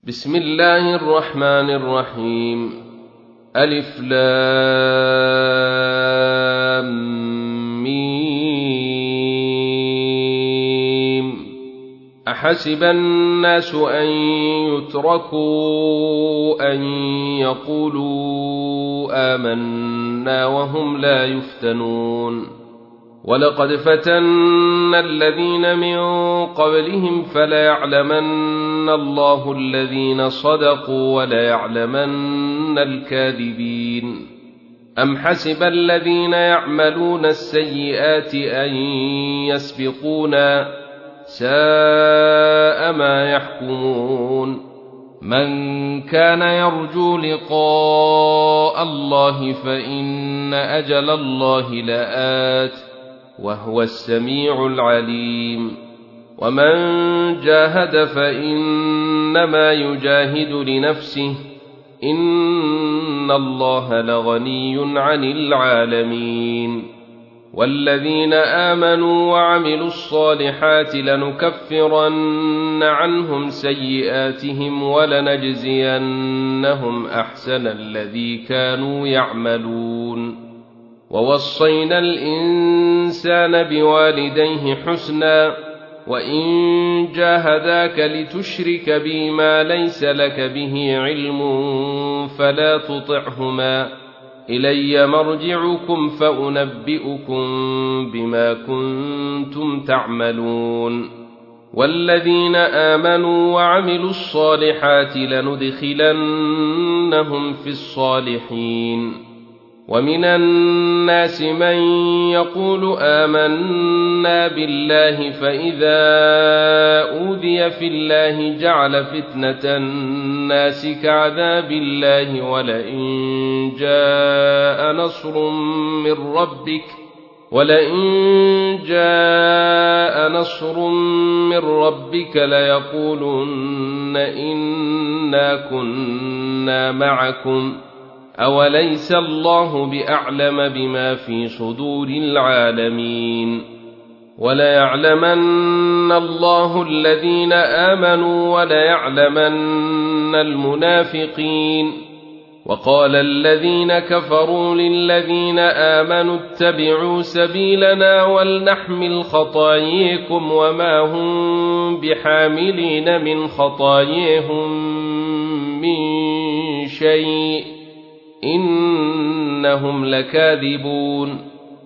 بسم الله الرحمن الرحيم. ألف لام ميم. أحسب الناس أن يتركوا أن يقولوا آمنا وهم لا يفتنون. ولقد فتنا الذين من قبلهم فليعلمن الله الذين صدقوا وليعلمن الكاذبين. أم حسب الذين يعملون السيئات أن يسبقونا ساء ما يحكمون. من كان يرجو لقاء الله فإن أجل الله لآت وهو السميع العليم. ومن جاهد فإنما يجاهد لنفسه إن الله لغني عن العالمين. والذين آمنوا وعملوا الصالحات لنكفرن عنهم سيئاتهم ولنجزينهم أحسن الذي كانوا يعملون. ووصينا الإنسان بوالديه حسنا وإن جاهداك لتشرك بي ما ليس لك به علم فلا تطعهما إلي مرجعكم فأنبئكم بما كنتم تعملون. والذين آمنوا وعملوا الصالحات لندخلنهم في الصالحين. ومن الناس من يقول آمنا بالله فإذا أوذي في الله جعل فتنة الناس كعذاب الله ولئن جاء نصر من ربك ليقولن إنا كنا معكم أوليس الله بأعلم بما في صدور العالمين. وليعلمن الله الذين آمنوا وليعلمن المنافقين. وقال الذين كفروا للذين آمنوا اتبعوا سبيلنا ولنحمل خطاياكم وما هم بحاملين من خطاياهم من شيء إنهم لكاذبون.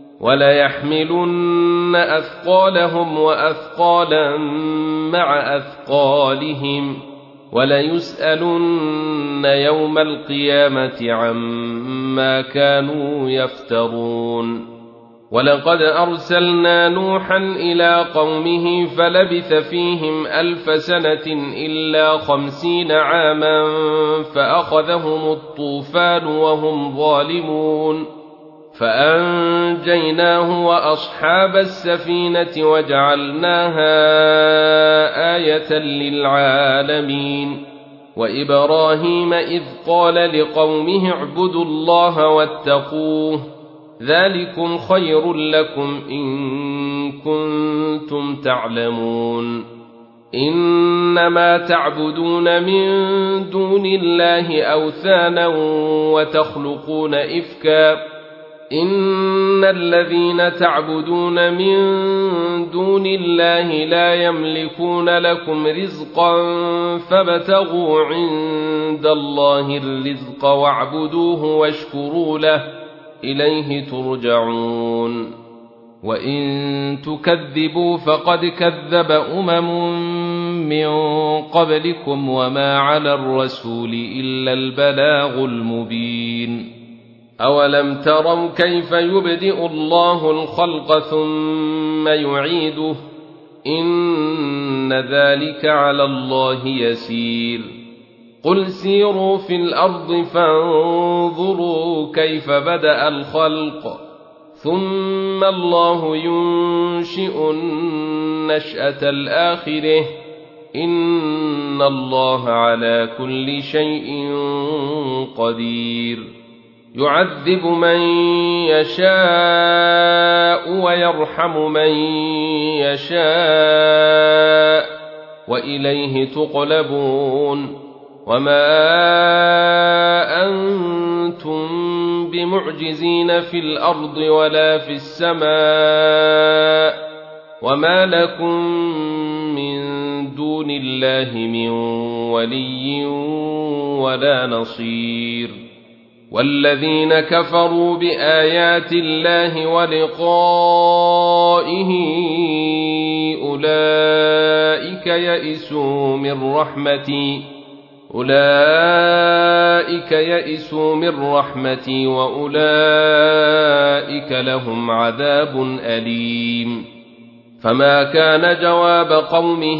وليحملن أثقالهم وأثقالا مع أثقالهم وليسألن يوم القيامة عما كانوا يفترون. ولقد أرسلنا نوحا إلى قومه فلبث فيهم 1000 سنة إلا 50 عاما فأخذهم الطوفان وهم ظالمون فأنجيناه وأصحاب السفينة وجعلناها آية للعالمين. وإبراهيم إذ قال لقومه اعبدوا الله واتقوه ذلكم خير لكم إن كنتم تعلمون. إنما تعبدون من دون الله أوثانا وتخلقون إفكا إن الذين تعبدون من دون الله لا يملكون لكم رزقا فابتغوا عند الله الرزق واعبدوه واشكروا له إليه ترجعون. وإن تكذبوا فقد كذب من قبلكم وما على الرسول إلا البلاغ المبين. أولم تروا كيف يبدئ الله الخلق ثم يعيده إن ذلك على الله يسير. قل سيروا في الأرض فانظروا كيف بدأ الخلق ثم الله ينشئ النشأة الآخرة إن الله على كل شيء قدير. يعذب من يشاء ويرحم من يشاء وإليه تقلبون وما أنتم بمعجزين في الأرض ولا في السماء وما لكم من دون الله من ولي ولا نصير والذين كفروا بآيات الله ولقائه أولئك يئسوا من رحمتي وأولئك لهم عذاب أليم فما كان جواب قومه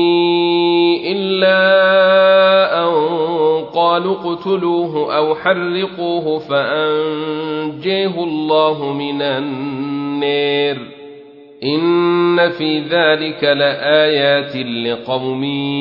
إلا أن قالوا اقتلوه أو حرقوه فأنجيه الله من النار إن في ذلك لآيات لقوم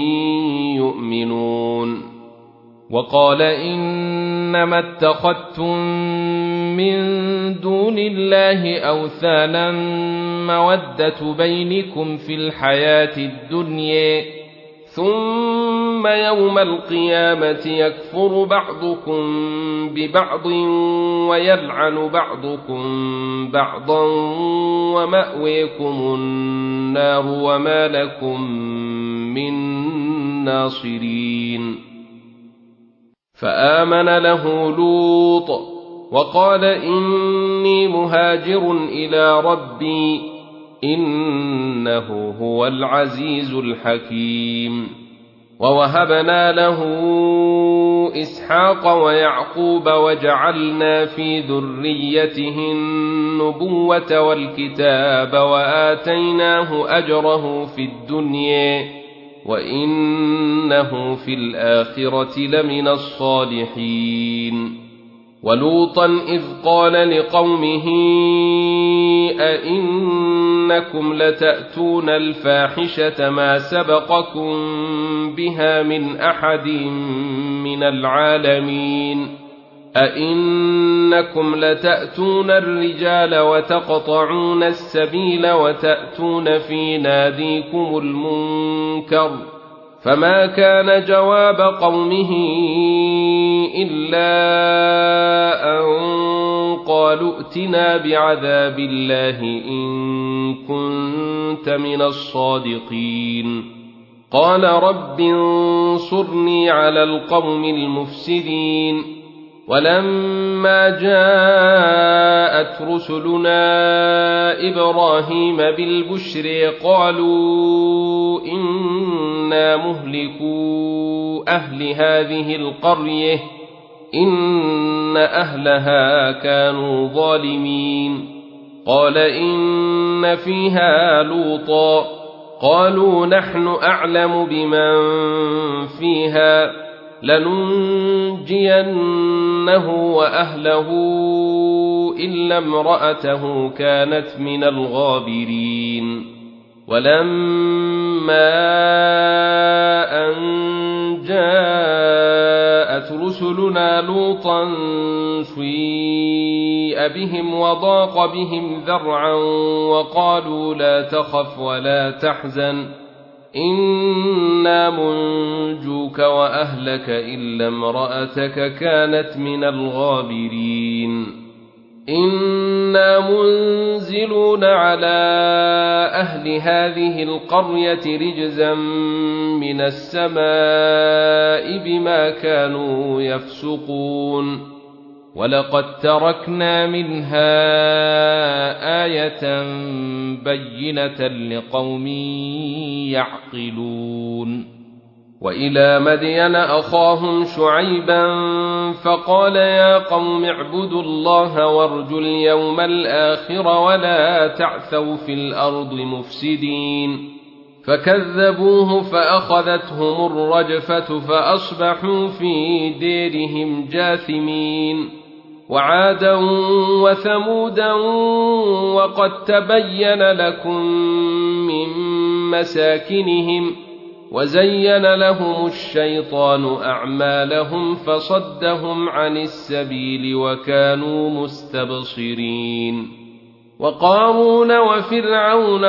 يؤمنون وقال إنما اتخذتم من دون الله أوثانا مودة بينكم في الحياة الدنيا ثم يوم القيامة يكفر بعضكم ببعض ويلعن بعضكم بعضا ومأويكم النار وما لكم من ناصرين فآمن له لوط وقال إني مهاجر إلى ربي إنه هو العزيز الحكيم ووهبنا له إسحاق ويعقوب وجعلنا في ذريته النبوة والكتاب وآتيناه أجره في الدنيا وإنه في الآخرة لمن الصالحين ولوطا إذ قال لقومه أئنكم لتأتون الفاحشة ما سبقكم بها من أحد من العالمين أئنكم لتأتون الرجال وتقطعون السبيل وتأتون في ناديكم المنكر فما كان جواب قومه إلا أن قالوا ائتنا بعذاب الله إن كنت من الصادقين قال رب انصرني على القوم المفسدين ولما جاءت رسلنا إبراهيم بالبشر قالوا إنا مهلكو أهل هذه القرية إن أهلها كانوا ظالمين قال إن فيها لوطا قالوا نحن أعلم بمن فيها لننجينه وأهله إلا امرأته كانت من الغابرين ولما أن جاءت رسلنا لوطا سيء بهم وضاق بهم ذرعا وقالوا لا تخف ولا تحزن إنا منجوك وأهلك إلا امرأتك كانت من الغابرين إنا منزلون على أهل هذه القرية رجزا من السماء بما كانوا يفسقون ولقد تركنا منها آية بينة لقوم يعقلون وإلى مدين أخاهم شعيبا فقال يا قوم اعبدوا الله وارجوا اليوم الآخر ولا تعثوا في الأرض مفسدين فكذبوه فأخذتهم الرجفة فأصبحوا في ديرهم جاثمين وعادا وثمودا وقد تبين لكم من مساكنهم وزين لهم الشيطان أعمالهم فصدهم عن السبيل وكانوا مستبصرين وقارون وفرعون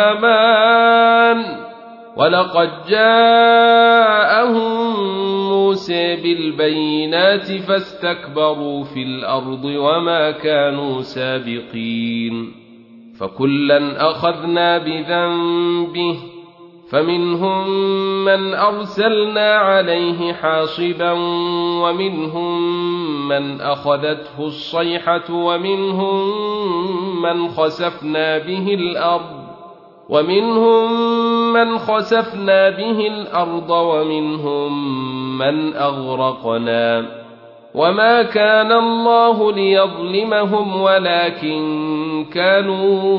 وهامان ولقد جاءهم موسى بالبينات فاستكبروا في الأرض وما كانوا سابقين فكلا أخذنا بذنبه فمنهم من أرسلنا عليه حاصبا ومنهم من أخذته الصيحة ومنهم من خسفنا به الأرض ومنهم من أغرقنا وما كان الله ليظلمهم ولكن كانوا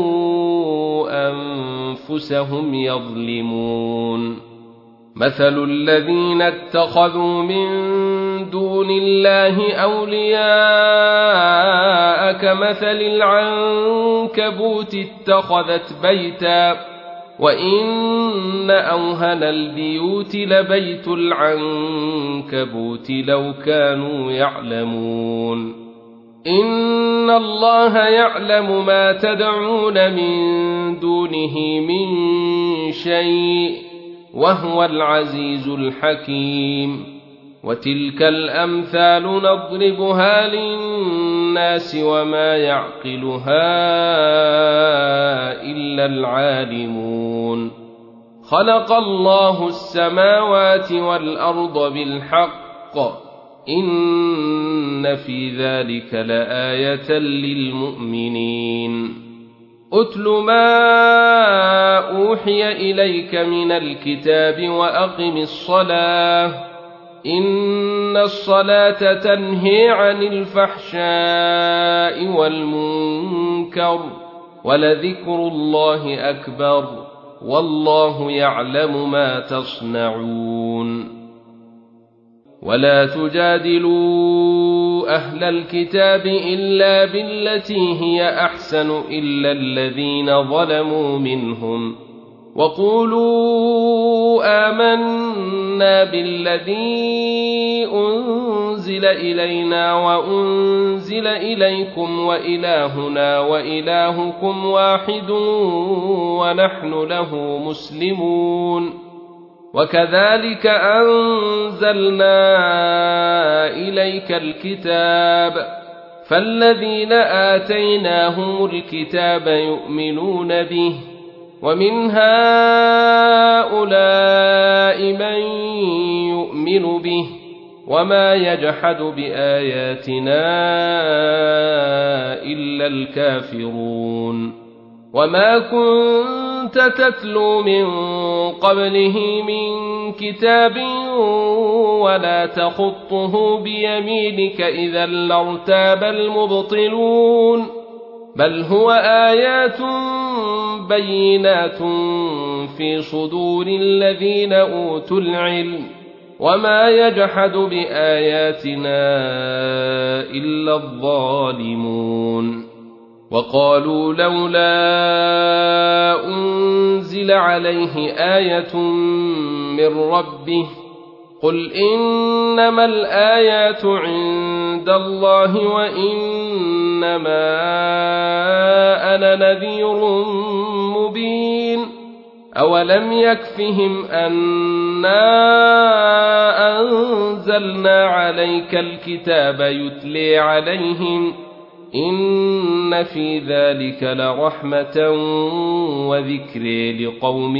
أنفسهم يظلمون مثل الذين اتخذوا من دون الله أولياء كمثل العنكبوت اتخذت بيتا وإن أوهن البيوت لبيت العنكبوت لو كانوا يعلمون إن الله يعلم ما تدعون من دونه من شيء وهو العزيز الحكيم وتلك الأمثال نضربها للناس وما يعقلها إلا العالمون خلق الله السماوات والأرض بالحق إن في ذلك لآية للمؤمنين أتل ما أوحي إليك من الكتاب وأقم الصلاة إن الصلاة تنهي عن الفحشاء والمنكر ولذكر الله أكبر والله يعلم ما تصنعون ولا تجادلوا أهل الكتاب إلا بالتي هي أحسن إلا الذين ظلموا منهم وقولوا آمنا بالذي أنزل إلينا وأنزل إليكم وإلهنا وإلهكم واحد ونحن له مسلمون وكذلك أنزلنا إليك الكتاب فالذين آتيناهم الكتاب يؤمنون به ومن هؤلاء من يؤمن به وما يجحد بآياتنا إلا الكافرون وما كنت تتلو من قبله من كتاب ولا تخطه بيمينك إذا لارتاب المبطلون بل هو آيات بينات في صدور الذين أوتوا العلم وما يجحد بآياتنا إلا الظالمون وقالوا لولا أنزل عليه آية من ربه قل إنما الآيات عند الله وإنما أنا نذير مبين أولم يكفهم أنا أنزلنا عليك الكتاب يتلي عليهم إن في ذلك لرحمة وذكر لقوم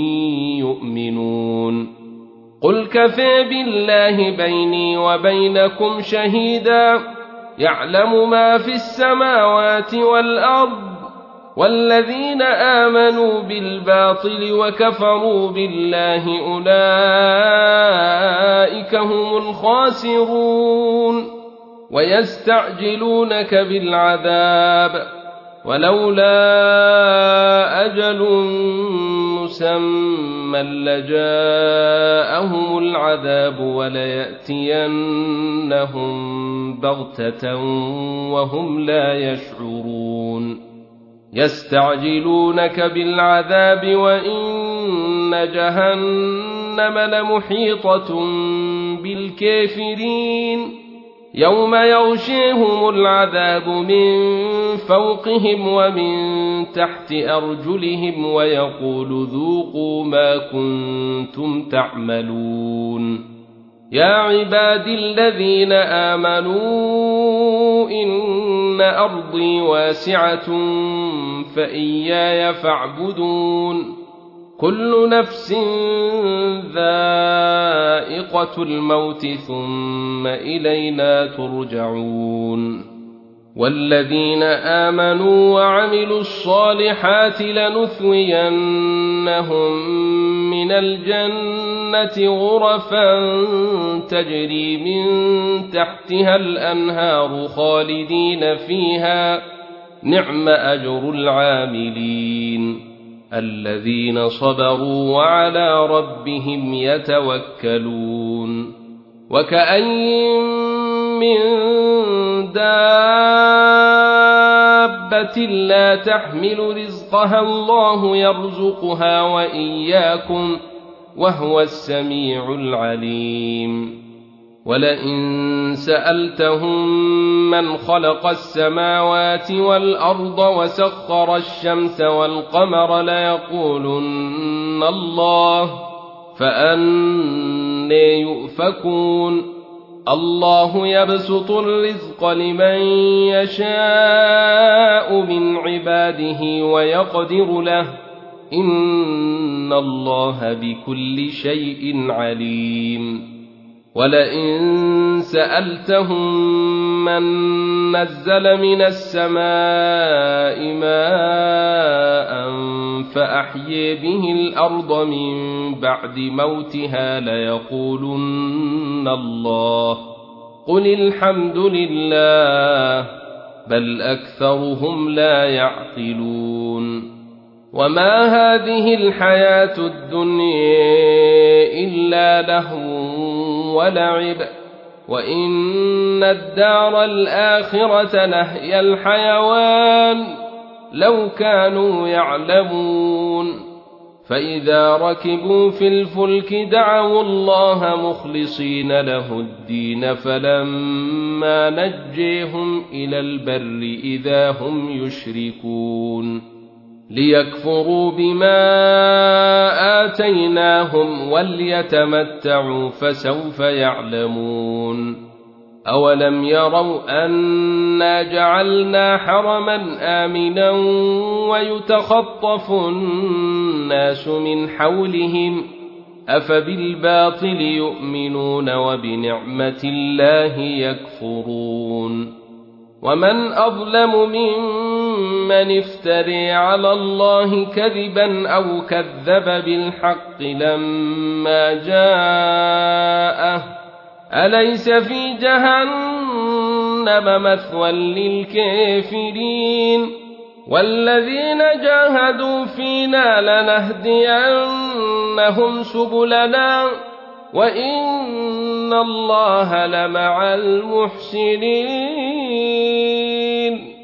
يؤمنون قل كفى بالله بيني وبينكم شهيدا يعلم ما في السماوات والأرض والذين آمنوا بالباطل وكفروا بالله أولئك هم الخاسرون ويستعجلونك بالعذاب ولولا أجل مسمى لجاءهم العذاب وليأتينهم بغتة وهم لا يشعرون يستعجلونك بالعذاب وإن جهنم لمحيطة بالكافرين يوم يغشيهم العذاب من فوقهم ومن تحت أرجلهم ويقول ذوقوا ما كنتم تعملون يا عبادي الذين آمنوا إن أرضي واسعة فإياي فاعبدون كل نفس ذائقة الموت ثم إلينا ترجعون والذين آمنوا وعملوا الصالحات لنثوينهم من الجنة غرفا تجري من تحتها الأنهار خالدين فيها نعم أجر العاملين الذين صبروا وعلى ربهم يتوكلون وكأين من دابة لا تحمل رزقها الله يرزقها وإياكم وهو السميع العليم ولئن سألتهم من خلق السماوات والأرض وسخر الشمس والقمر ليقولن الله فأنى يؤفكون الله يبسط الرزق لمن يشاء من عباده ويقدر له إن الله بكل شيء عليم ولئن سألتهم من نزل من السماء ماء فأحيي به الأرض من بعد موتها ليقولن الله قل الحمد لله بل أكثرهم لا يعقلون وما هذه الحياة الدنيا إلا لهو ولعب وإن الدار الآخرة لهي الحيوان لو كانوا يعلمون فإذا ركبوا في الفلك دعوا الله مخلصين له الدين فلما نجيهم إلى البر إذا هم يشركون ليكفروا بما آتيناهم وليتمتعوا فسوف يعلمون أولم يروا أنا جعلنا حرما آمنا ويتخطف الناس من حولهم أفبالباطل يؤمنون وبنعمة الله يكفرون ومن أظلم ممن افتري على الله كذبا أو كذب بالحق لما جاءه أليس في جهنم مثوى للكافرين والذين جاهدوا فينا لنهدينهم سبلنا وإن الله لمع المحسنين